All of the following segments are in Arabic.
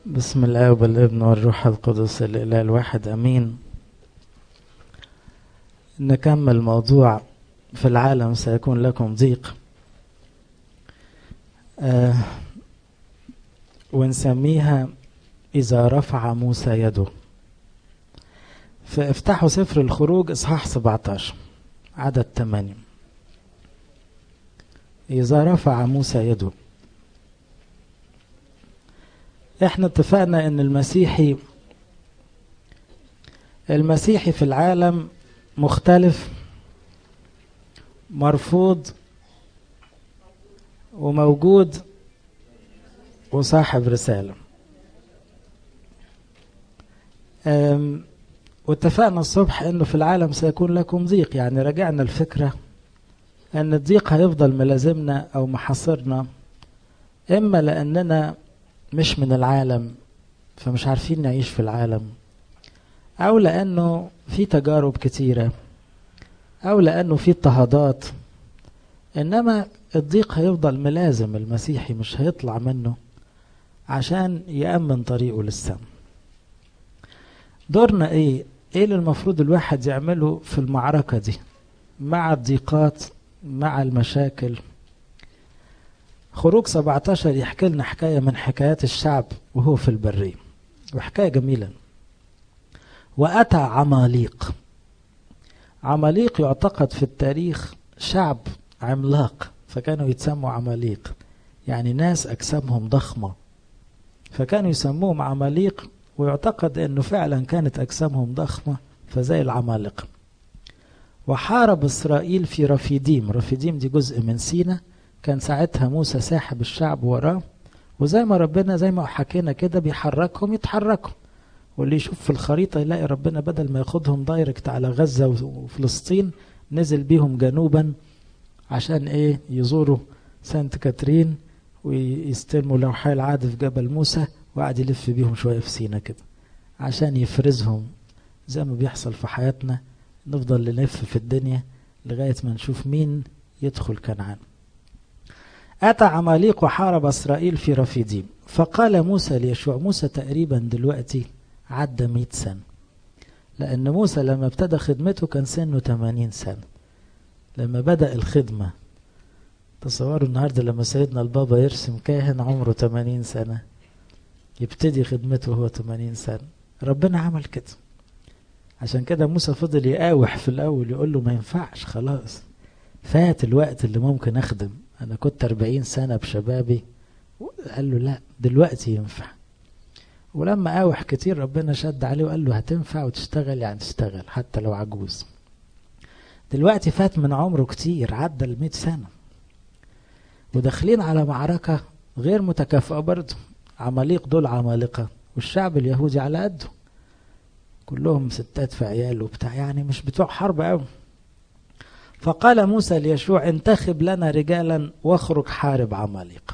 بسم الله والابن والروح القدس الإله الواحد أمين. نكمل موضوع في العالم سيكون لكم ضيق، ونسميها إذا رفع موسى يده. فافتحوا سفر الخروج إصحاح 17 عدد 8. إذا رفع موسى يده. احنا اتفقنا ان المسيحي في العالم مختلف، مرفوض وموجود وصاحب رسالة. واتفقنا الصبح انه في العالم سيكون لكم ضيق، يعني رجعنا الفكرة ان الضيق هيفضل ملازمنا او محاصرنا، اما لاننا مش من العالم فمش عارفين نعيش في العالم، او لانه في تجارب كتيرة، او لانه في اضطهادات. انما الضيق هيفضل ملازم المسيحي، مش هيطلع منه عشان يأمن طريقه للسماء. دورنا ايه اللي المفروض الواحد يعمله في المعركة دي مع الضيقات مع المشاكل؟ خروج 17 يحكي لنا حكاية من حكايات الشعب وهو في البرية، وحكاية جميلة. وأتى عماليق. عماليق يعتقد في التاريخ شعب عملاق، فكانوا يتسموا عماليق، يعني ناس أجسامهم ضخمة، فكانوا يسموهم عماليق، ويعتقد أنه فعلا كانت أجسامهم ضخمة فزي العمالقة. وحارب إسرائيل في رفيديم. رفيديم دي جزء من سينا، كان ساعتها موسى ساحب الشعب وراه، وزي ما ربنا زي ما حكينا كده بيحركهم يتحركوا، واللي يشوف في الخريطة يلاقي ربنا بدل ما ياخدهم دايركت على غزة وفلسطين نزل بيهم جنوبا عشان ايه؟ يزوروا سانت كاترين ويستلموا لوحي العهد في جبل موسى، وقعد يلف بيهم شوية في سينا كده عشان يفرزهم، زي ما بيحصل في حياتنا، نفضل نلف في الدنيا لغاية ما نشوف مين يدخل كنعان. أتى عماليق وحارب إسرائيل في رفيديم. فقال موسى ليشوع، موسى تقريبا دلوقتي عدى 100 سنة، لأن موسى لما ابتدى خدمته كان سنه 80 سنة لما بدأ الخدمة. تصوروا النهاردة لما سيدنا البابا يرسم كاهن عمره 80 سنة يبتدي خدمته هو 80 سنة. ربنا عمل كده، عشان كده موسى فضل يقاوح في الأول، يقول له ما ينفعش، خلاص فات الوقت اللي ممكن أخدم، أنا كنت 40 سنة بشبابي. قال له لا، دلوقتي ينفع. ولما قاوح كتير ربنا شد عليه وقال له هتنفع وتشتغل، يعني تشتغل حتى لو عجوز. دلوقتي فات من عمره كتير، عدى 100 سنة، وداخلين على معركة غير متكافئة برضه. عماليق دول عمالقة، والشعب اليهودي على قده، كلهم ستات في عيال وبتاع، يعني مش بتوع حرب قوي. فقال موسى ليشوع انتخب لنا رجالا واخرج حارب عماليق،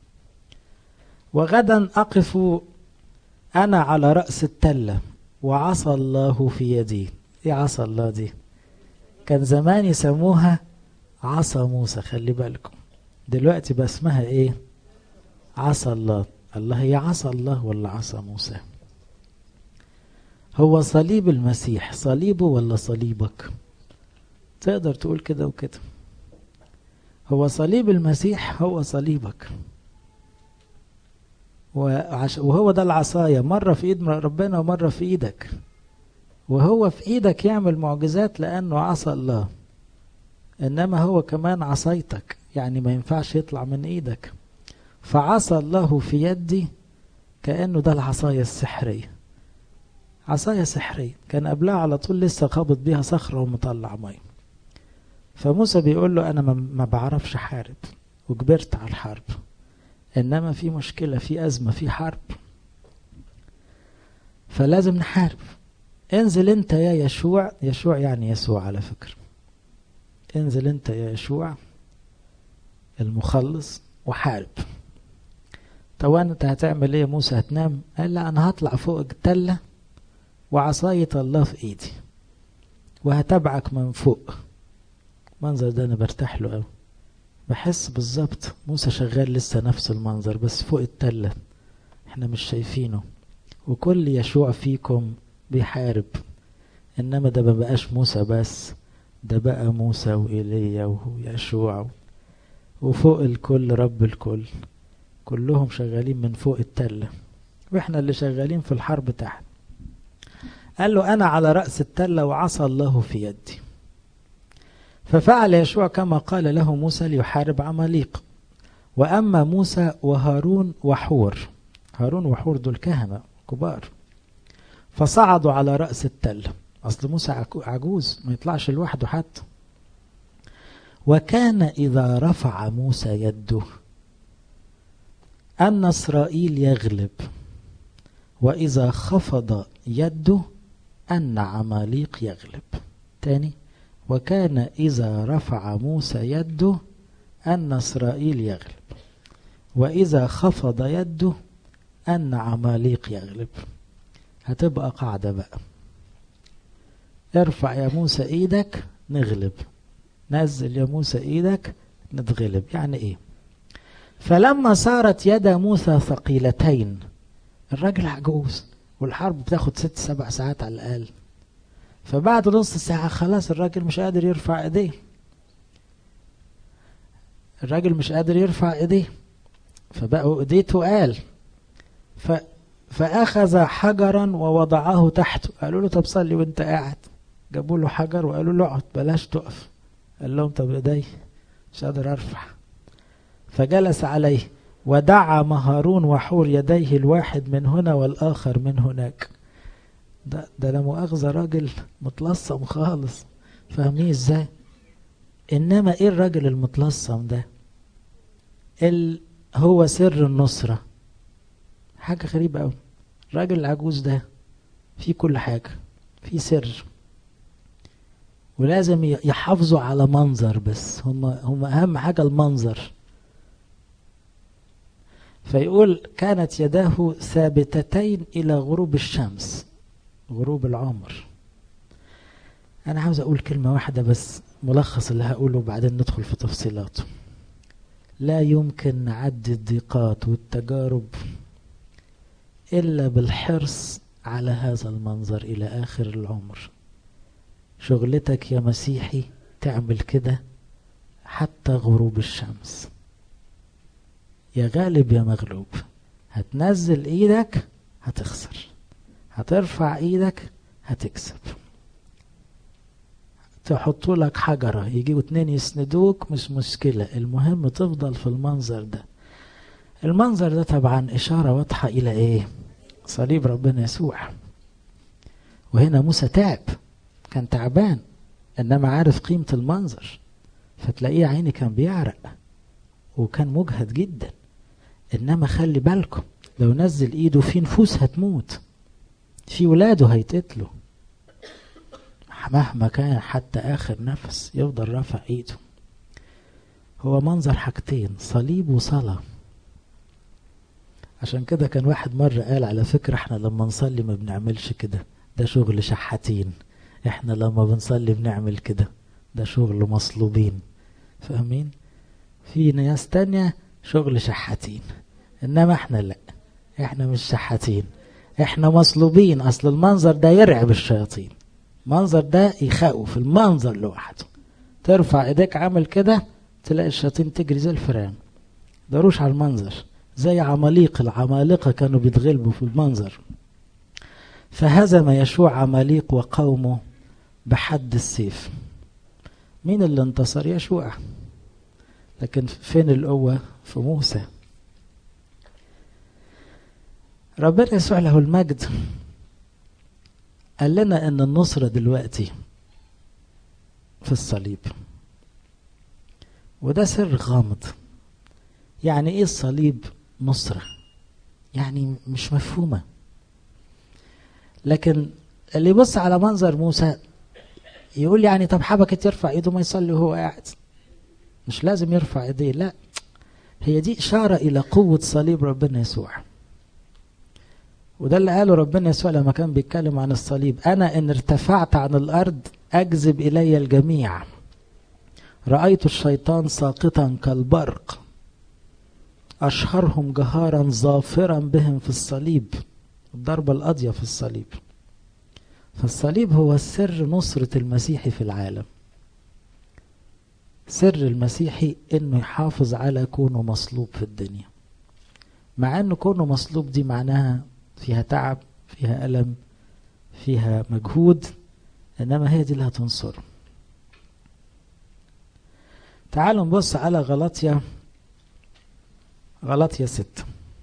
وغدا أقف أنا على رأس التلة وعصى الله في يدي. إيه عصى الله دي؟ كان زمان يسموها عصى موسى، خلي بالكم، دلوقتي باسمها إيه؟ عصى الله. الله هي عصى الله ولا عصى موسى؟ هو صليب المسيح صليبه ولا صليبك؟ تقدر تقول كده وكده. هو صليب المسيح هو صليبك، وهو ده العصاية، مرة في ايد ربنا ومرة في ايدك، وهو في ايدك يعمل معجزات لانه عصى الله، انما هو كمان عصايتك، يعني ما ينفعش يطلع من ايدك. فعصى الله في يدي، كأنه ده العصاية السحرية، عصاية سحرية. كان قبلها على طول لسه خابط بيها صخرة ومطلع مية. فموسى بيقول له انا ما بعرفش حارب، وكبرت على الحرب، انما في مشكلة، في ازمة، في حرب، فلازم نحارب. انزل انت يا يشوع، يشوع يعني يسوع على فكرة، انزل انت يا يشوع المخلص وحارب. طب انت هتعمل ايه يا موسى؟ هتنام؟ قال لا، انا هطلع فوق التلة وعصاية الله في ايدي وهتبعك من فوق. منظر ده انا برتاح له قوي، بحس بالظبط موسى شغال لسه نفس المنظر بس فوق التلة، احنا مش شايفينه، وكل يشوع فيكم بيحارب، انما ده ما بقاش موسى بس، ده بقى موسى وإيليا ويشوع وفوق الكل رب الكل، كلهم شغالين من فوق التلة، واحنا اللي شغالين في الحرب تحت. قال له أنا على رأس التلة وعصى الله في يدي. ففعل يشوع كما قال له موسى ليحارب عماليق. وأما موسى وهارون وحور، هارون وحور دول كهنة كبار، فصعدوا على رأس التلة. أصل موسى عجوز ما يطلعش لوحده حتى. وكان إذا رفع موسى يده أن إسرائيل يغلب، وإذا خفض يده أن عماليق يغلب. تاني، وكان إذا رفع موسى يده أن إسرائيل يغلب، وإذا خفض يده أن عماليق يغلب. هتبقى قاعدة بقى، ارفع يا موسى ايدك نغلب، نزل يا موسى ايدك نتغلب. يعني ايه؟ فلما صارت يد موسى ثقيلتين، الراجل عجوز والحرب بتاخد 6-7 ساعات على الأقل، فبعد نص ساعة خلاص الراجل مش قادر يرفع ايديه، الراجل مش قادر يرفع ايديه، فبقوا ايديه تقال. فأخذ حجرا ووضعه تحته. قالوا له طب صلي وانت قاعد، جابوا له حجر وقالوا له اقعد بلاش تقف. قال لهم طب ايدي مش قادر ارفع. فجلس عليه ودعم هارون وحور يديه الواحد من هنا والآخر من هناك. ده لا مؤاخذة راجل متلصم خالص، فاهمين ازاي؟ انما ايه الراجل المتلصم ده؟ هو سر النصرة. حاجة غريبة قوي. الراجل العجوز ده في كل حاجة، في سر، ولازم يحافظوا على منظر، بس هم اهم حاجة المنظر. فيقول كانت يداه ثابتتين الى غروب الشمس، غروب العمر. انا عاوز اقول كلمة واحدة بس، ملخص اللي هقوله بعدين ندخل في تفصيلاته. لا يمكن نعدي الضيقات والتجارب إلا بالحرص على هذا المنظر إلى آخر العمر. شغلتك يا مسيحي تعمل كده حتى غروب الشمس. يا غالب يا مغلوب، هتنزل ايدك هتخسر، هترفع ايدك هتكسب. تحطوا لك حجرة يجيوا 2 يسندوك مش مشكلة، المهم تفضل في المنظر ده. المنظر ده طبعا إشارة واضحة إلى إيه؟ صليب ربنا يسوع. وهنا موسى تعب، كان تعبان، إنما عارف قيمة المنظر، فتلاقيه عيني كان بيعرق وكان مجهد جدا. إنما خلي بالكم لو نزل إيده في نفوس هتموت، في ولاده هيتقتلوا، مهما كان حتى آخر نفس يفضل رافع إيده. هو منظر حاجتين، صليب وصلاة. عشان كده كان واحد مرة قال على فكرة احنا لما نصلي ما بنعملش كده، ده شغل شحاتين. احنا لما بنصلي بنعمل كده، ده شغل مصلوبين. فاهمين؟ في ناس تانية شغل شحاتين، انما احنا لا، احنا مش شحاتين، احنا مصلوبين. اصل المنظر ده يرعب الشياطين، المنظر ده يخوف، المنظر لوحده. ترفع ايديك عامل كده تلاقي الشياطين تجري زي الفئران، داروش على المنظر. زي عماليق، العمالقة كانوا بيتغلبوا في المنظر. فهزم يشوع عماليق وقومه بحد السيف. مين اللي انتصر؟ يشوع. لكن فين القوة؟ في موسى. ربنا يسوع له المجد قال لنا ان النصرة دلوقتي في الصليب، وده سر غامض. يعني ايه الصليب نصرة؟ يعني مش مفهومة. لكن اللي يبص على منظر موسى يقول يعني طب حبكت يرفع ايده ما يصلي وهو قاعد، مش لازم يرفع ايديه. لا، هي دي إشارة إلى قوة صليب ربنا يسوع. وده اللي قاله ربنا يسوع لما كان بيتكلم عن الصليب: أنا إن ارتفعت عن الأرض أجذب إلي الجميع، رأيت الشيطان ساقطا كالبرق. أشهرهم جهارا ظافرا بهم في الصليب، الضربة القاضية في الصليب. فالصليب هو سر نصرة المسيحي في العالم. سر المسيحي انه يحافظ على كونه مصلوب في الدنيا، مع انه كونه مصلوب دي معناها فيها تعب، فيها ألم، فيها مجهود، انما هي دي اللي هتنصره. تعالوا نبص على غلاطيا 6.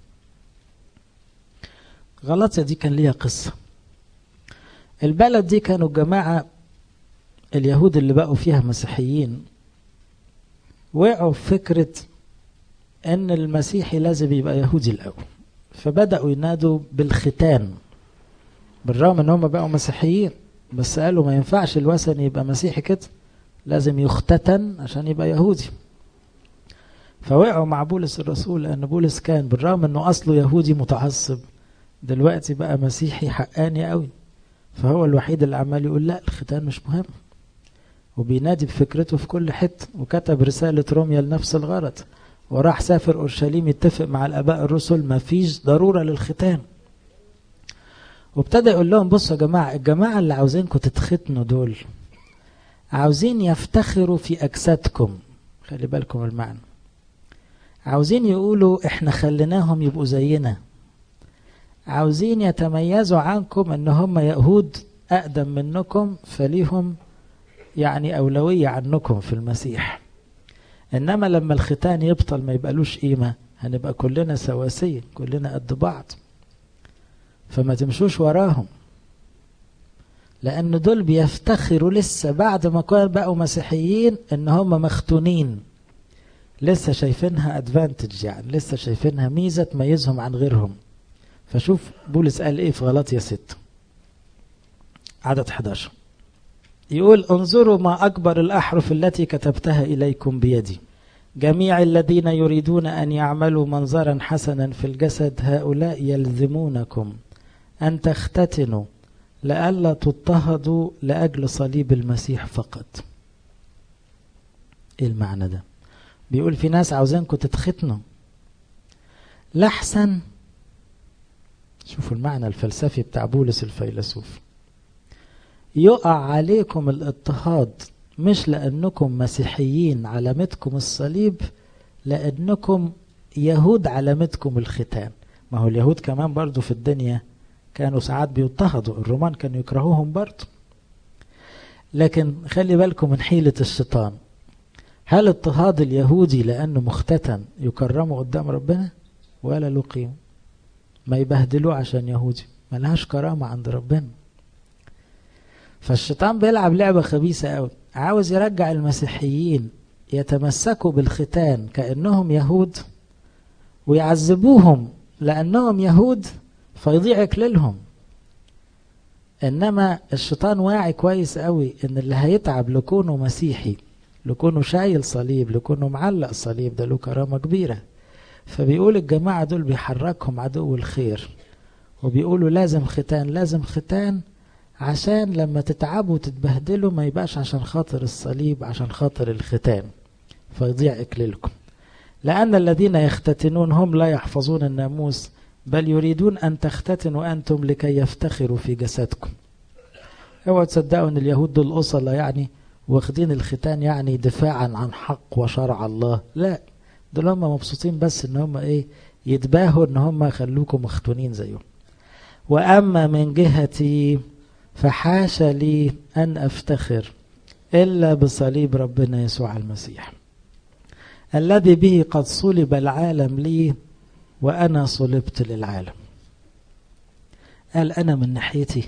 غلاطيا دي كان ليها قصة. البلد دي كانوا الجماعة اليهود اللي بقوا فيها مسيحيين وقعوا في فكرة ان المسيحي لازم يبقى يهودي الاول، فبدأوا ينادوا بالختان، بالرغم ان هم بقوا مسيحيين، بس قالوا ما ينفعش الوثني يبقى مسيحي كده، لازم يختتن عشان يبقى يهودي. فوقعوا مع بولس الرسول، لان بولس كان بالرغم انه اصله يهودي متعصب دلوقتي بقى مسيحي حقاني قوي، فهو الوحيد اللي عمال يقول لا الختان مش مهم، وبينادي بفكرته في كل حته، وكتب رسالة روميا لنفس الغرض، وراح سافر أورشليم يتفق مع الآباء الرسل ما فيش ضرورة للختان. وابتدى يقول لهم بصوا يا جماعة، الجماعة اللي عاوزينكم تتختنوا دول عاوزين يفتخروا في أجسادكم، خلي بالكم المعنى، عاوزين يقولوا احنا خليناهم يبقوا زينا، عاوزين يتميزوا عنكم ان هم يهود أقدم منكم فليهم يعني أولوية عنكم في المسيح. إنما لما الختان يبطل ما يبقالوش قيمة، هنبقى كلنا سواسية، كلنا قد بعض، فما تمشوش وراهم، لأن دول بيفتخروا لسه بعد ما كانوا بقوا مسيحيين إن هم مختونين، لسه شايفينها ادفانتج، يعني لسه شايفينها ميزة تميزهم عن غيرهم. فشوف بولس قال إيه في غلاطيا 6 عدد 11، يقول انظروا ما أكبر الأحرف التي كتبتها إليكم بيدي، جميع الذين يريدون أن يعملوا منظرا حسنا في الجسد هؤلاء يلزمونكم أن تختتنوا لئلا تضطهدوا لأجل صليب المسيح فقط. إيه المعنى ده؟ بيقول في ناس عاوزينكم تتختنوا لحسن، شوفوا المعنى الفلسفي بتاع بولس الفيلسوف، يقع عليكم الاضطهاد مش لأنكم مسيحيين علامتكم الصليب، لأنكم يهود علامتكم الختان. ما هو اليهود كمان برضو في الدنيا كانوا ساعات بيضطهدوا، الرومان كانوا يكرهوهم برضو، لكن خلي بالكم من حيلة الشيطان. هل اضطهاد اليهودي لأنه مختتن يكرمه قدام ربنا؟ ولا له قيمة، ما يبهدلوه عشان يهودي، ما لهاش كرامة عند ربنا. فالشيطان بيلعب لعبة خبيثة قوي، عاوز يرجع المسيحيين يتمسكوا بالختان كأنهم يهود ويعذبوهم لأنهم يهود فيضيع إكليلهم. إنما الشيطان واعي كويس قوي إن اللي هيتعب لكونه مسيحي، لكونه شايل صليب، لكونه معلق صليب، ده له كرامة كبيرة. فبيقول الجماعة دول بيحركهم عدو الخير، وبيقولوا لازم ختان لازم ختان، عشان لما تتعبوا وتتبهدلوا ما يبقاش عشان خاطر الصليب، عشان خاطر الختان فيضيع إكليلكم. لأن الذين يختتنون هم لا يحفظون الناموس، بل يريدون أن تختتنوا أنتم لكي يفتخروا في جسدكم. اوعوا تصدقوا ان اليهود دول أصلا يعني واخدين الختان يعني دفاعا عن حق وشرع الله، لا، دول هم مبسوطين بس ان هم ايه، يتباهوا ان هم خلوكم مختونين زيهم. وأما من جهتي فحاش لي أن أفتخر إلا بصليب ربنا يسوع المسيح، الذي به قد صلب العالم لي وأنا صلبت للعالم. قال أنا من ناحيتي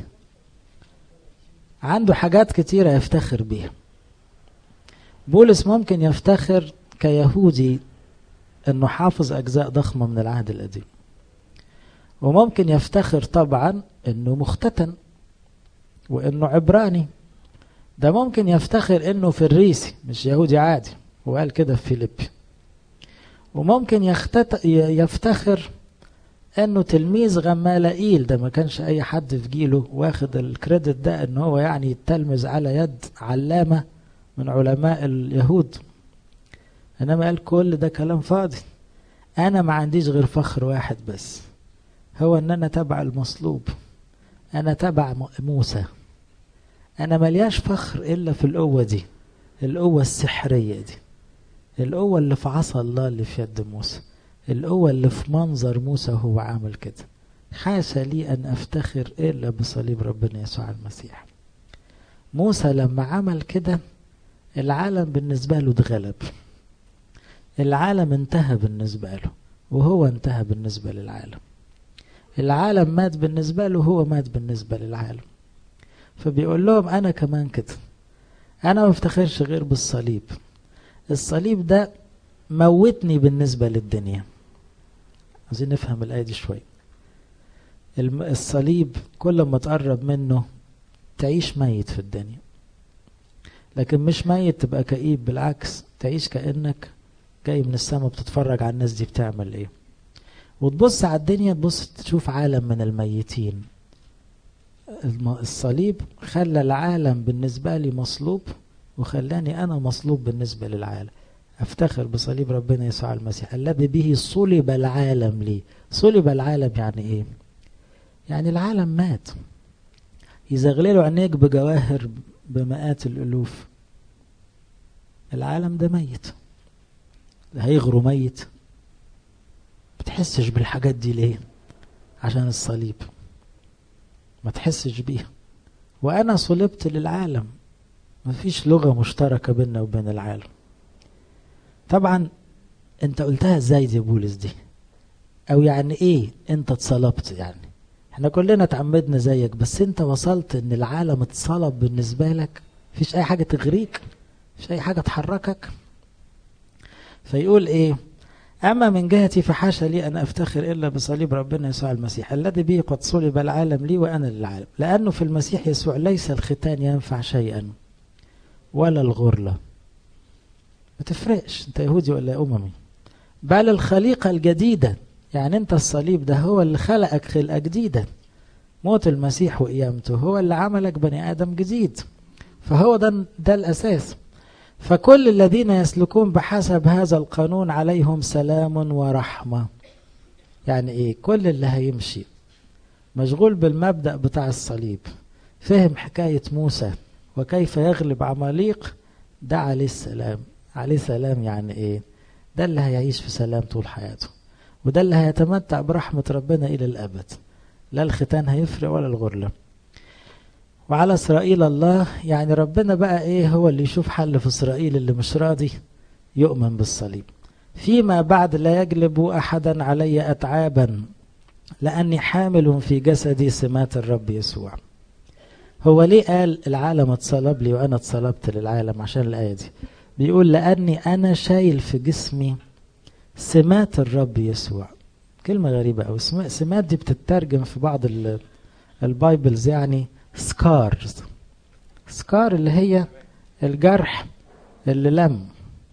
عنده حاجات كتيرة يفتخر بيها. بولس ممكن يفتخر كيهودي أنه حافظ أجزاء ضخمة من العهد القديم، وممكن يفتخر طبعا أنه مختتن وأنه عبراني، ده ممكن يفتخر أنه فريسي مش يهودي عادي، وقال كده في فيليبي. وممكن يفتخر أنه تلميذ غمالائيل، ده ما كانش أي حد في جيله واخد الكريدت ده، أنه هو يعني يتلمذ على يد علامة من علماء اليهود. إنما قال كل ده كلام فاضي، أنا ما عنديش غير فخر واحد بس، هو أن أنا تبع المصلوب، أنا تبع موسى. أنا ملياش فخر إلا في القوة دي، القوة السحرية دي، القوة اللي في عصا الله اللي في يد موسى، القوة اللي في منظر موسى وهو عامل كده. حاشا لي أن أفتخر إلا بصليب ربنا يسوع المسيح. موسى لما عمل كده العالم بالنسبة له اتغلب، العالم انتهى بالنسبة له وهو انتهى بالنسبة للعالم. العالم مات بالنسبة له وهو مات بالنسبة للعالم. فبيقول لهم أنا كمان كده، أنا ما افتخرش غير بالصليب. الصليب ده موتني بالنسبة للدنيا. عايزين نفهم الآية دي شوي. الصليب كل ما تقرب منه تعيش ميت في الدنيا، لكن مش ميت تبقى كئيب، بالعكس تعيش كأنك جاي من السماء بتتفرج على الناس دي بتعمل ايه، وتبص على الدنيا تبص تشوف عالم من الميتين. الصليب خلى العالم بالنسبة لي مصلوب وخلاني أنا مصلوب بالنسبة للعالم. أفتخر بصليب ربنا يسوع المسيح الذي به صلب العالم لي. صلب العالم يعني إيه؟ يعني العالم مات، يزغللوا عينيك بجواهر بمئات الألوف، العالم ده ميت، هيغروا ميت. بتحسش بالحاجات دي ليه؟ عشان الصليب ما تحسش بيها. وأنا صلبت للعالم، مفيش لغة مشتركة بيننا وبين العالم. طبعا انت قلتها ازاي دي بولس دي، او يعني ايه انت اتصلبت؟ يعني احنا كلنا اتعمدنا زيك، بس انت وصلت ان العالم اتصلب بالنسبة لك، مفيش اي حاجة تغريك، مفيش اي حاجة تحركك. فيقول ايه؟ اما من جهتي فحاشا لي ان افتخر الا بصليب ربنا يسوع المسيح الذي به قد صلب العالم لي وانا للعالم، لانه في المسيح يسوع ليس الختان ينفع شيئا ولا الغرلة، ما تفرقش انت يهودي ولا اممي، بل الخليقة الجديدة. يعني انت الصليب ده هو اللي خلقك خلقة جديدة، موت المسيح وقيامته هو اللي عملك بني آدم جديد، فهو ده الأساس. فكل الذين يسلكون بحسب هذا القانون عليهم سلام ورحمة. يعني ايه؟ كل اللي هيمشي مشغول بالمبدأ بتاع الصليب، فهم حكاية موسى وكيف يغلب عماليق، ده عليه السلام. عليه سلام يعني ايه؟ ده اللي هيعيش في سلام طول حياته، وده اللي هيتمتع برحمة ربنا إلى الأبد. لا الختان هيفرق ولا الغرلة. وعلى إسرائيل الله، يعني ربنا بقى إيه؟ هو اللي يشوف حل في إسرائيل اللي مش راضي يؤمن بالصليب. فيما بعد لا يجلب أحدا علي أتعابا لأني حامل في جسدي سمات الرب يسوع. هو ليه قال العالم اتصلب لي وأنا اتصلبت للعالم؟ عشان الآية دي بيقول لأني أنا شايل في جسمي سمات الرب يسوع. كلمة غريبة أوي، سمات دي بتترجم في بعض البايبلز يعني سكارز. سكار اللي هي الجرح اللي لم،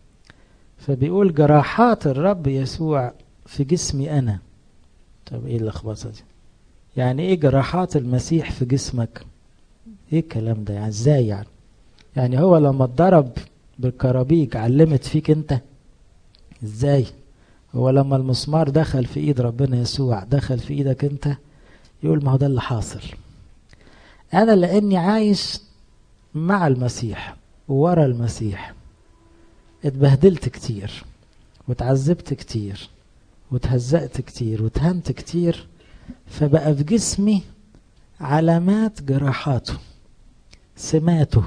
فبيقول جراحات الرب يسوع في جسمي أنا. طب إيه اللخبطة دي؟ يعني إيه جراحات المسيح في جسمك؟ إيه الكلام ده؟ يعني إزاي يعني؟ يعني هو لما اتضرب بالكرابيج علمت فيك أنت؟ إزاي؟ هو لما المسمار دخل في ايد ربنا يسوع دخل في ايدك انت؟ يقول ما هو ده اللي حاصل. انا لاني عايش مع المسيح وورا المسيح اتبهدلت كتير وتعذبت كتير وتهزقت كتير وتهنت كتير، فبقى في جسمي علامات جراحاته سماته،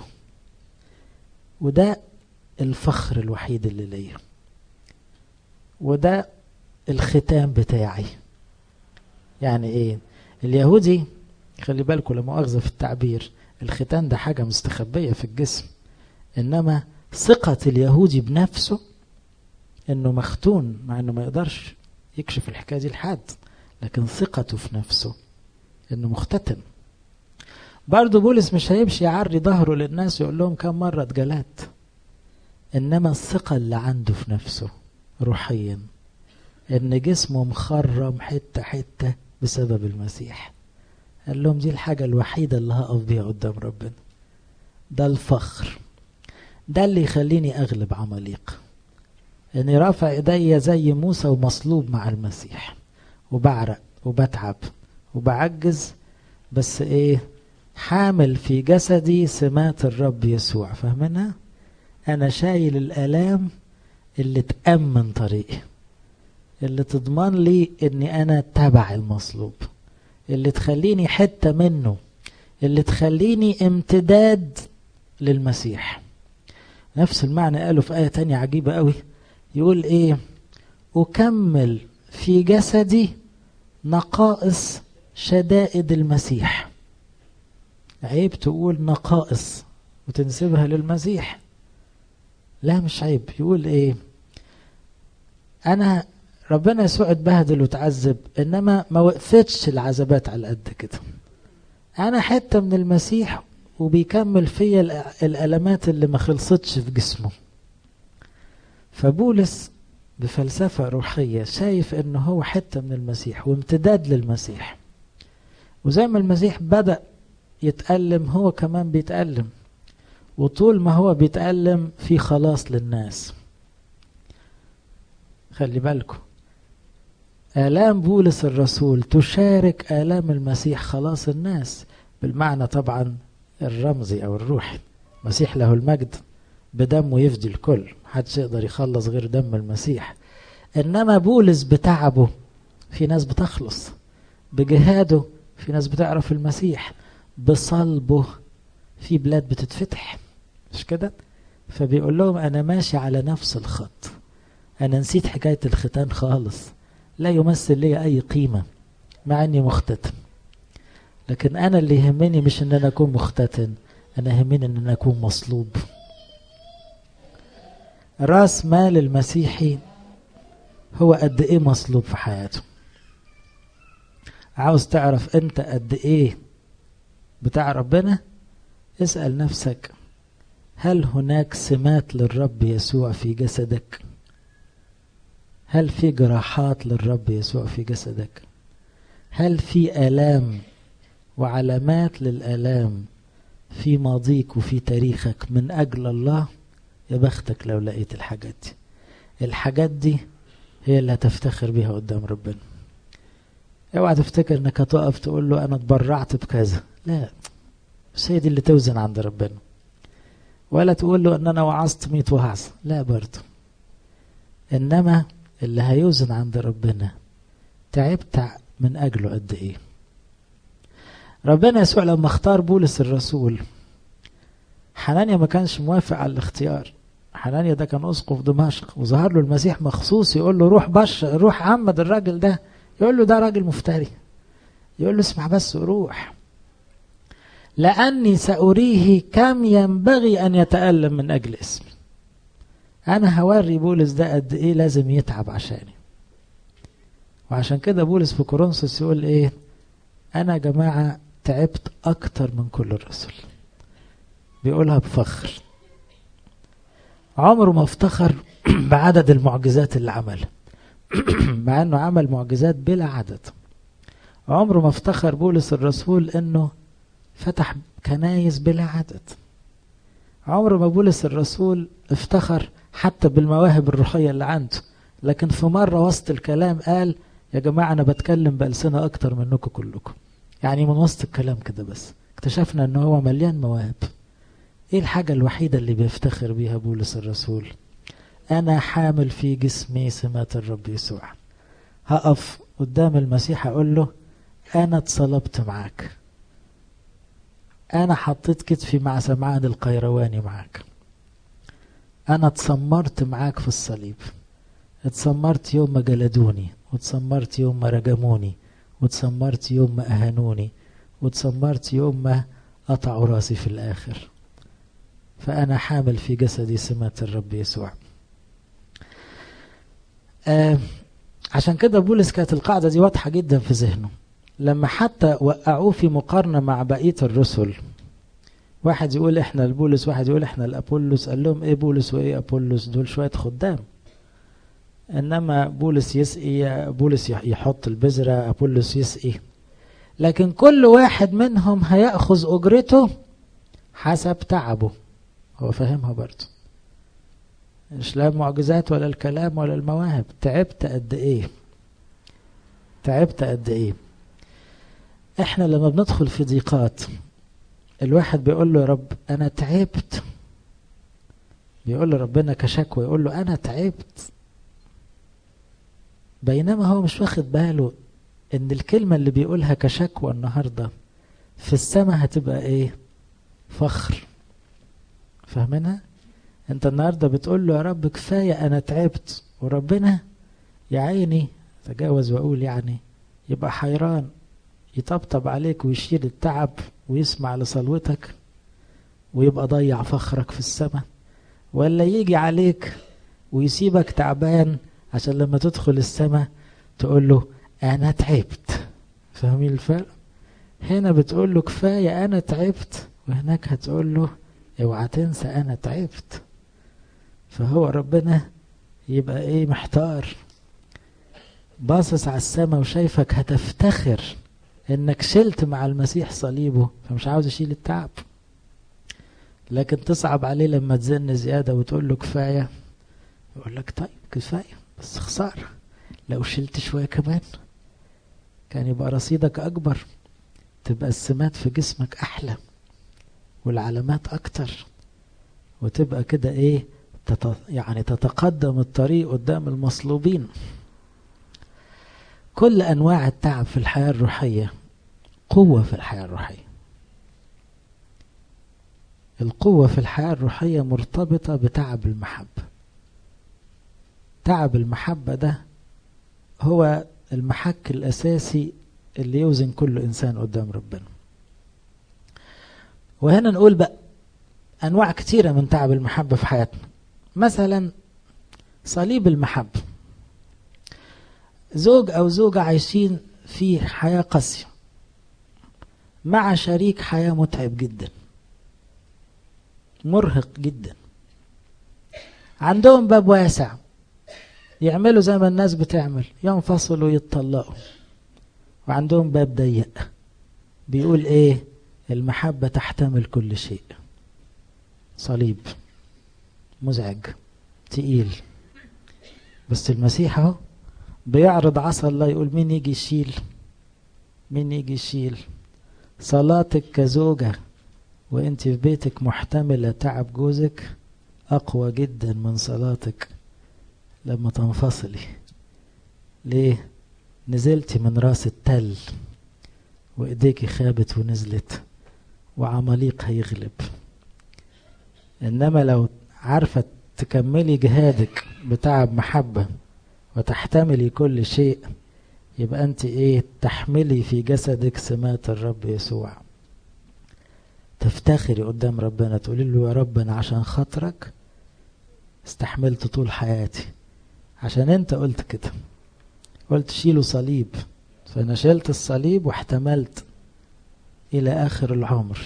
وده الفخر الوحيد اللي ليا، وده الختام بتاعي. يعني ايه؟ اليهودي خلي بالكم لما أخذ في التعبير، الختان ده حاجة مستخبية في الجسم، انما ثقة اليهودي بنفسه انه مختون، مع انه ما يقدرش يكشف الحكاية دي لحد، لكن ثقته في نفسه انه مختتن. برضو بولس مش هيمشي يعري ظهره للناس ويقول لهم كم مرة اتجلدت، انما الثقة اللي عنده في نفسه روحيا ان جسمه مخرم حتة حتة بسبب المسيح. قال لهم دي الحاجة الوحيدة اللي هقف بيها قدام ربنا، ده الفخر، ده اللي يخليني اغلب عماليق، اني رافع ايديا زي موسى ومصلوب مع المسيح، وبعرق وبتعب وبعجز، بس ايه؟ حامل في جسدي سمات الرب يسوع. فاهمينها؟ انا شايل الالام اللي تأمن طريقي، اللي تضمن لي اني انا تبع المصلوب، اللي تخليني حتة منه، اللي تخليني امتداد للمسيح. نفس المعنى قاله في آية تانية عجيبة قوي، يقول ايه؟ أكمل في جسدي نقائص شدائد المسيح. عيب تقول نقائص وتنسبها للمسيح؟ لا مش عيب. يقول ايه؟ انا ربنا يسوع اتبهدل وتعذب، انما ما وقفتش العذابات على قد كده. انا حتة من المسيح وبيكمل فيا الالمات اللي ما خلصتش في جسمه. فبولس بفلسفة روحية شايف انه هو حتة من المسيح وامتداد للمسيح، وزي ما المسيح بدأ يتألم هو كمان بيتألم، وطول ما هو بيتألم في خلاص للناس. خلي بالكم، آلام بولس الرسول تشارك آلام المسيح خلاص الناس، بالمعنى طبعا الرمزي أو الروحي. المسيح له المجد بدمه يفدي الكل، محدش يقدر يخلص غير دم المسيح. إنما بولس بتعبه في ناس بتخلص، بجهاده في ناس بتعرف المسيح، بصلبه في بلاد بتتفتح، مش كده؟ فبيقول لهم أنا ماشي على نفس الخط، أنا نسيت حكاية الختان خالص، لا يمثل لي أي قيمة مع أني مختتن. لكن أنا اللي يهمني مش أن أنا أكون مختتن، أنا يهمني أن أنا أكون مصلوب. راس مال المسيحي هو قد إيه مصلوب في حياته. عاوز تعرف أنت قد إيه بتاع ربنا؟ اسأل نفسك، هل هناك سمات للرب يسوع في جسدك؟ هل في جراحات للرب يسوع في جسدك؟ هل في آلام وعلامات للآلام في ماضيك وفي تاريخك من أجل الله؟ يا بختك لو لقيت الحاجات دي. الحاجات دي هي اللي هتفتخر بيها قدام ربنا. اوعى تفتكر انك هتقف تقول له انا اتبرعت بكذا، لا، مش هي دي اللي توزن عند ربنا. ولا تقول له ان انا وعظت 100 وعظ، لا برضه. انما اللي هيوزن عند ربنا تعبت من اجله قد ايه. ربنا يسوع لما اختار بولس الرسول، حنانيا ما كانش موافق على الاختيار. حنانيا ده كان اسقف دمشق، وظهر له المسيح مخصوص يقول له روح عمد الراجل ده. يقول له ده راجل مفتري. يقول له اسمع بس وروح، لأني سأريه كم ينبغي أن يتألم من أجل اسمي. أنا هوري بولس ده قد إيه لازم يتعب عشاني. وعشان كده بولس في كورنثوس يقول إيه؟ أنا يا جماعة تعبت أكتر من كل الرسل. بيقولها بفخر، عمره ما افتخر بعدد المعجزات اللي عملها مع أنه عمل معجزات بلا عدد. عمره ما افتخر بولس الرسول أنه فتح كنايس بلا عدد. عمره ما بولس الرسول افتخر حتى بالمواهب الروحية اللي عنده، لكن في مرة وسط الكلام قال يا جماعة أنا بتكلم بألسنة أكتر منكم كلكم. يعني من وسط الكلام كده بس اكتشفنا أنه هو مليان مواهب. ايه الحاجة الوحيدة اللي بيفتخر بيها بولس الرسول؟ أنا حامل في جسمي سمات الرب يسوع. هقف قدام المسيح أقول له أنا اتصلبت معاك، أنا حطيت كتفي مع سمعان القيرواني معاك، أنا اتسمرت معاك في الصليب. اتسمرت يوم ما جلدوني، واتسمرت يوم ما رجموني، واتسمرت يوم ما أهانوني، واتسمرت يوم ما قطعوا راسي في الآخر. فأنا حامل في جسدي سمات الرب يسوع. عشان كده بولس كانت القاعدة دي واضحة جدا في ذهنه. لما حتى وقعوه في مقارنة مع بقية الرسل، واحد يقول احنا البولس، واحد يقول احنا الأبولس، قال لهم ايه بولس وايه أبولس؟ دول شوية خدام. انما بولس يسقي، بولس يحط البذرة، أبولس يسقي. لكن كل واحد منهم هيأخذ أجرته حسب تعبه. هو فاهمها برضه. مش لا المعجزات ولا الكلام ولا المواهب. تعبت قد ايه؟ تعبت قد ايه؟ احنا لما بندخل في ضيقات الواحد بيقول له يا رب انا تعبت، بيقول له ربنا كشكوى، يقول له انا تعبت، بينما هو مش واخد باله ان الكلمة اللي بيقولها كشكوى النهاردة في السماء هتبقى ايه؟ فخر. فاهمينها؟ انت النهاردة بتقول له يا رب كفاية انا تعبت، وربنا يا عيني تجاوز واقول يعني يبقى حيران، يطبطب عليك ويشيل التعب ويسمع لصلوتك ويبقى ضيع فخرك في السماء، ولا يجي عليك ويسيبك تعبان عشان لما تدخل السماء تقول له انا تعبت. فاهمين الفرق؟ هنا بتقول له كفاية انا تعبت، وهناك هتقول له اوعى تنسى انا تعبت. فهو ربنا يبقى ايه؟ محتار، باصص على السماء وشايفك هتفتخر انك شلت مع المسيح صليبه، فمش عاوز يشيل التعب. لكن تصعب عليه لما تزن زيادة وتقول له كفاية، يقول لك طيب كفاية بس خسارة، لو شلت شوية كمان كان يبقى رصيدك أكبر، تبقى السمات في جسمك أحلى والعلامات أكتر، وتبقى كده إيه يعني تتقدم الطريق قدام المصلوبين. كل أنواع التعب في الحياة الروحية قوة في الحياة الروحية. القوة في الحياة الروحية مرتبطة بتعب المحبة. تعب المحبة ده هو المحك الأساسي اللي يوزن كل إنسان قدام ربنا. وهنا نقول بقى أنواع كتيرة من تعب المحبة في حياتنا. مثلا صليب المحبة، زوج أو زوجة عايشين في حياة قاسية مع شريك حياة متعب جدا، مرهق جدا، عندهم باب واسع يعملوا زي ما الناس بتعمل، ينفصلوا يتطلقوا، وعندهم باب ضيق بيقول ايه؟ المحبة تحتمل كل شيء. صليب مزعج تقيل، بس المسيح اهو بيعرض عصا الله، يقول مين يجي يشيل؟ مين يجي يشيل؟ صلاتك كزوجة وانت في بيتك محتملة تعب جوزك اقوى جدا من صلاتك لما تنفصلي. ليه؟ نزلتي من راس التل وايديكي خابت ونزلت، وعماليق هيغلب. انما لو عارفة تكملي جهادك بتعب محبة وتحتملي كل شيء، يبقى انت ايه؟ تحملي في جسدك سمات الرب يسوع، تفتخري قدام ربنا، تقولي له يا رب انا عشان خاطرك استحملت طول حياتي، عشان انت قلت كده، قلت شيلوا صليب، فانا شلت الصليب واحتملت الى اخر العمر.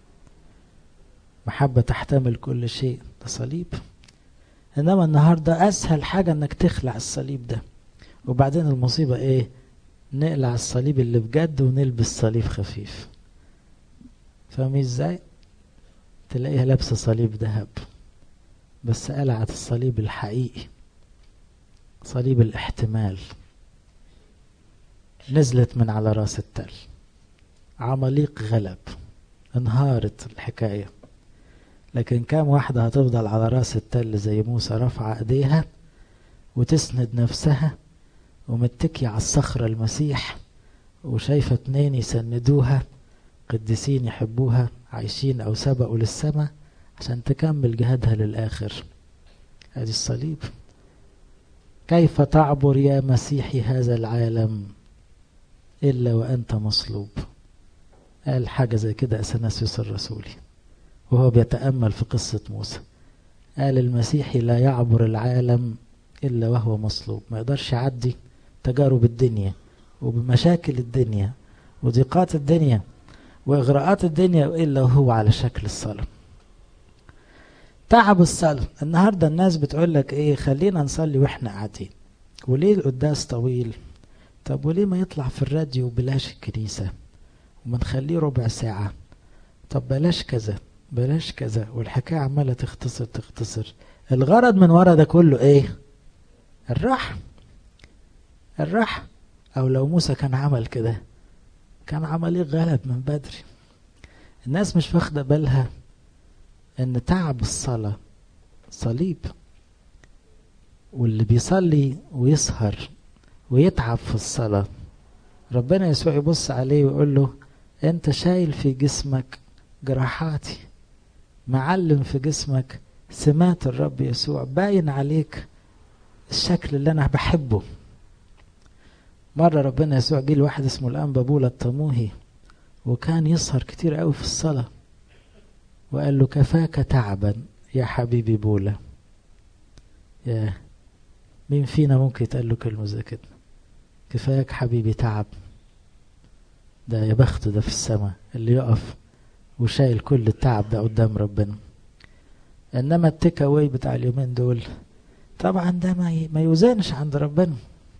محبة تحتمل كل شيء، ده صليب. انما النهاردة اسهل حاجة انك تخلع الصليب ده، وبعدين المصيبة ايه؟ نقلع الصليب اللي بجد ونلبس صليب خفيف. فاهمين ازاي؟ تلاقيها لابسة صليب ذهب بس قلعت الصليب الحقيقي، صليب الاحتمال. نزلت من على راس التل، عماليق غلب، انهارت الحكاية. لكن كام واحدة هتفضل على راس التل زي موسى رفع ايديها وتسند نفسها ومتكي على الصخرة المسيح، وشايفة اتنين يسندوها قديسين يحبوها عايشين او سبقوا للسماء عشان تكمل جهادها للآخر. هذه الصليب. كيف تعبر يا مسيحي هذا العالم إلا وأنت مصلوب؟ قال حاجة زي كده أثناسيوس الرسولي وهو بيتأمل في قصة موسى، قال المسيحي لا يعبر العالم إلا وهو مصلوب. ما يقدرش يعدي تجارب الدنيا وبمشاكل الدنيا وضيقات الدنيا وإغراءات الدنيا إلا وهو على شكل الصلاة. تعب الصلاة. النهاردة الناس بتقول لك ايه؟ خلينا نصلي واحنا قاعدين. وليه القداس طويل؟ طب وليه ما يطلع في الراديو بلاش الكنيسة وما نخليه ربع ساعة؟ طب بلاش كذا بلاش كذا، والحكاية عمالة تختصر. الغرض من ورا ده كله ايه؟ الراحة. الراحة. او لو موسى كان عمل كده كان عمليه غلب من بدري. الناس مش واخدة بالها ان تعب الصلاة صليب، واللي بيصلي ويسهر ويتعب في الصلاة ربنا يسوع يبص عليه ويقول له انت شايل في جسمك جراحاتي، معلم في جسمك سمات الرب يسوع، باين عليك الشكل اللي انا بحبه. مرة ربنا يسوع جه لواحد اسمه الأنبا بولا الطموهي وكان يسهر كتير قوي في الصلاة، وقال له كفاك تعبا يا حبيبي بولا. يا مين فينا ممكن يتقال له كلمة زي كده؟ كفاك حبيبي تعب. ده يا بخته ده في السماء اللي يقف وشايل كل التعب ده قدام ربنا. انما التيك اواي بتاع اليومين دول طبعا ده ما يوزنش عند ربنا.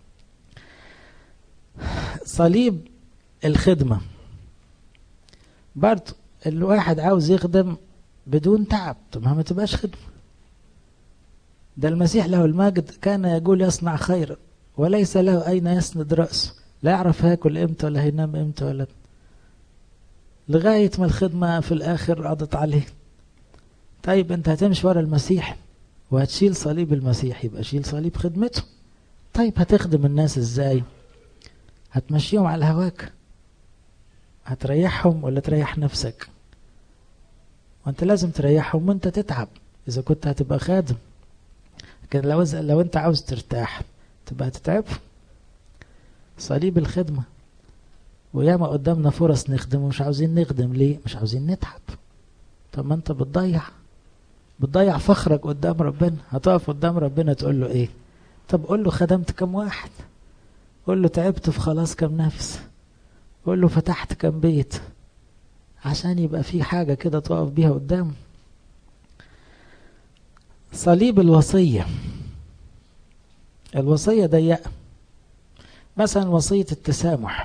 صليب الخدمة برضو، الواحد عاوز يخدم بدون تعب، طب ما تبقاش خدمة. ده المسيح له المجد كان يقول يصنع خيرا وليس له أين يسند رأسه، لا يعرف هاكل امتى ولا هينام امتى ولا، لغاية ما الخدمة في الآخر قضت عليه. طيب انت هتمشي ورا المسيح وهتشيل صليب المسيح، يبقى شيل صليب خدمته. طيب هتخدم الناس ازاي؟ هتمشيهم على هواك؟ هتريحهم ولا تريح نفسك؟ وانت لازم تريحهم وانت تتعب اذا كنت هتبقى خادم. لكن لو انت عاوز ترتاح تبقى هتتعب. صليب الخدمة. وياما قدامنا فرص نخدم ومش عاوزين نخدم. ليه؟ مش عاوزين نتعب. طب ما انت بتضيع فخرك قدام ربنا. هتقف قدام ربنا تقول له ايه؟ طب قول له خدمت كم واحد، قول له تعبت في خلاص كم نفس، قول له فتحت كم بيت، عشان يبقى في حاجة كده تقف بيها قدام. صليب الوصية. الوصية ضيقة. مثلا وصية التسامح،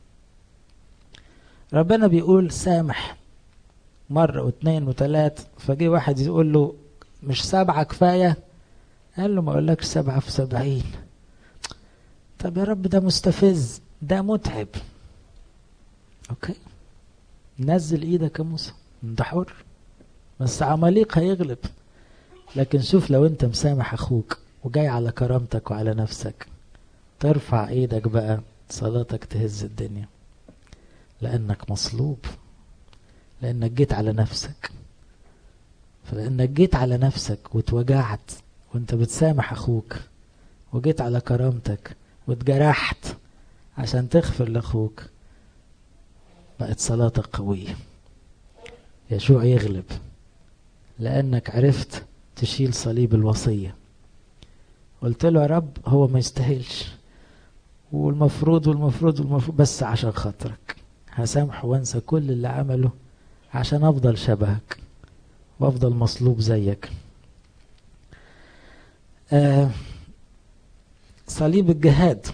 ربنا بيقول سامح مرة واثنين وثلاث، فجي واحد يقول له مش 7 كفاية، قال له ما اقولكش 7 في 70. طب يا رب ده مستفز، ده متعب. اوكي نزل ايدك يا موسى، انت حر، بس عماليق هيغلب. لكن شوف لو انت مسامح اخوك وجاي على كرامتك وعلى نفسك، ترفع ايدك بقى صلاتك تهز الدنيا، لانك مصلوب، لانك جيت على نفسك. فلانك جيت على نفسك واتوجعت وانت بتسامح اخوك، وجيت على كرامتك واتجرحت عشان تغفر لاخوك، بقت صلاتك قوية. يشوع يغلب لانك عرفت تشيل صليب الوصية. قلت له يا رب هو ما يستاهلش، والمفروض بس عشان خاطرك هسامحه وانسى كل اللي عمله عشان افضل شبهك وافضل مصلوب زيك. صليب الجهاد.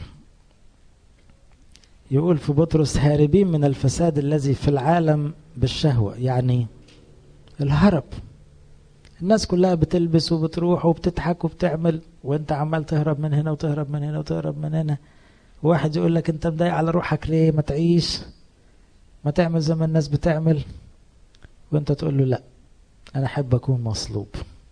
يقول في بطرس هاربين من الفساد الذي في العالم بالشهوة، يعني الهرب. الناس كلها بتلبس وبتروح وبتضحك وبتعمل، وانت عمال تهرب من هنا وتهرب من هنا وتهرب من هنا. واحد يقول لك انت مضايق على روحك ليه؟ ما تعيش، ما تعمل زي ما الناس بتعمل. وانت تقول له لا، انا احب اكون مصلوب.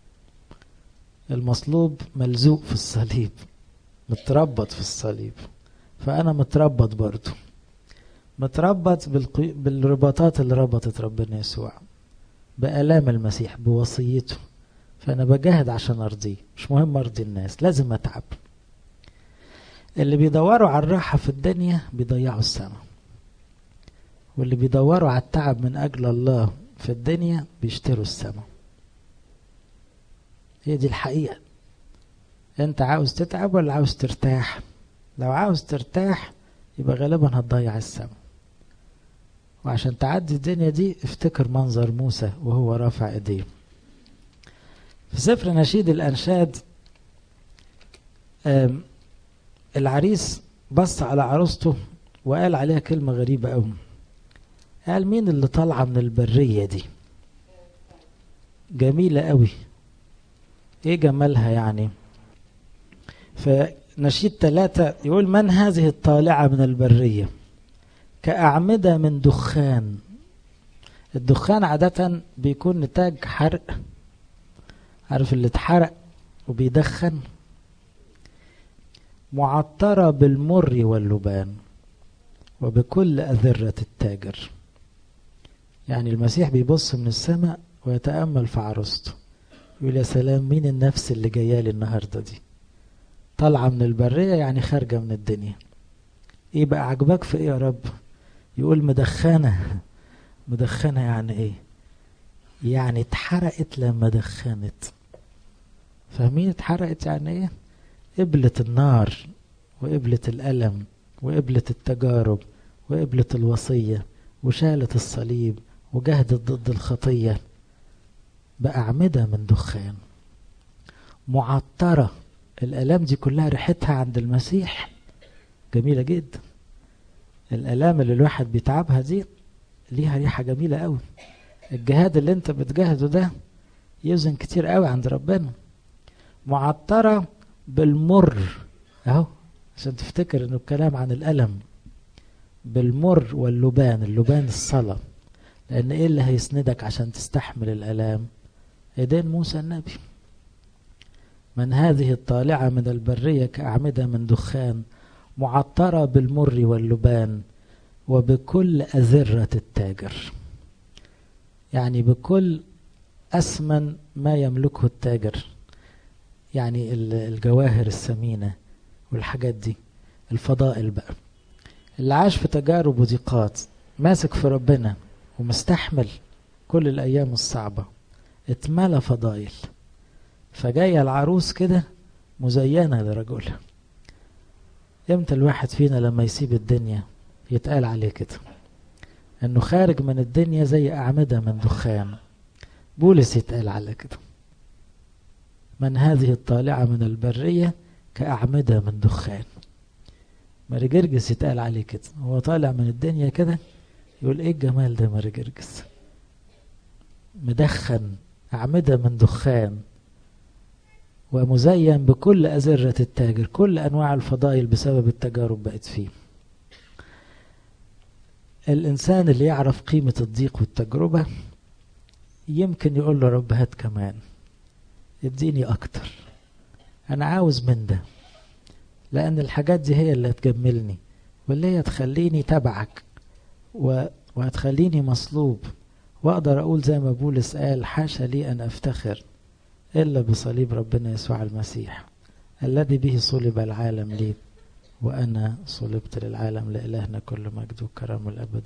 المصلوب ملزوق في الصليب، متربط في الصليب. فانا متربط برضو، متربط بالرباطات اللي ربطت ربنا يسوع، بآلام المسيح، بوصيته. فانا بجاهد عشان ارضيه، مش مهم ارضي الناس، لازم اتعب. اللي بيدوروا على الراحة في الدنيا بيضيعوا السماء، واللي بيدوروا على التعب من اجل الله في الدنيا بيشتروا السماء. هي دي الحقيقة. انت عاوز تتعب ولا عاوز ترتاح؟ لو عاوز ترتاح يبقى غالبا هتضيع السماء. وعشان تعدي الدنيا دي افتكر منظر موسى وهو رافع ايديه. في سفر نشيد الأنشاد العريس بص على عروسته وقال عليها كلمة غريبة قوي. قال مين اللي طالعة من البرية دي؟ جميلة قوي. ايه جمالها يعني؟ فنشيد 3 يقول: من هذه الطالعة من البرية كأعمدة من دخان. الدخان عادة بيكون نتاج حرق، عارف اللي اتحرق وبيدخن. معطرة بالمر واللبان وبكل أذرة التاجر. يعني المسيح بيبص من السماء ويتأمل في عروسته، يقول: يا سلام، مين النفس اللي جايه لي النهارده دي؟ طالعه من البريه، يعني خارجه من الدنيا. ايه بقى عجبك في ايه يا رب؟ يقول: مدخنه. مدخنه يعني ايه؟ يعني اتحرقت لما دخنت. فاهمين اتحرقت يعني ايه؟ قبلت النار وقبلت الألم وقبلت التجارب وقبلت الوصية وشالت الصليب وجهدت ضد الخطية بأعمدة من دخان. معطرة. الآلام دي كلها ريحتها عند المسيح جميلة جدا. الآلام اللي الواحد بيتعبها دي ليها ريحة جميلة قوي. الجهاد اللي انت بتجاهده ده يوزن كتير قوي عند ربنا. معطرة بالمر، اهو عشان تفتكر انه الكلام عن الألم. بالمر واللبان. اللبان الصلاة، لأن ايه اللي هيسندك عشان تستحمل الآلام؟ ايدين موسى النبي. من هذه الطالعة من البرية كأعمدة من دخان معطرة بالمر واللبان وبكل أذرة التاجر. يعني بكل أثمن ما يملكه التاجر، يعني الجواهر الثمينة والحاجات دي، الفضائل بقى. اللي عاش في تجارب وضيقات ماسك في ربنا ومستحمل كل الأيام الصعبة اتملى فضائل. فجاية العروس كده مزينة لرجلها. امتى الواحد فينا لما يسيب الدنيا يتقال عليه كده انه خارج من الدنيا زي أعمدة من دخان؟ بولس يتقال على كده: من هذه الطالعة من البرية كأعمدة من دخان. ماري جرجس يتقال عليه كده، هو طالع من الدنيا كده يقول: ايه الجمال ده ماري جرجس، مدخن أعمدة من دخان ومزين بكل أزرة التاجر. كل أنواع الفضائل بسبب التجارب بقت فيه. الإنسان اللي يعرف قيمة الضيق والتجربة يمكن يقول له: رب هات كمان، اديني أكتر، أنا عاوز من ده، لأن الحاجات دي هي اللي هتجملني واللي هي تخليني تبعك وهتخليني مصلوب، وأقدر أقول زي ما بولس قال: حاشا لي أن أفتخر إلا بصليب ربنا يسوع المسيح الذي به صلب العالم لي وأنا صلبت للعالم. لإلهنا كل مجد وكرم الأبد.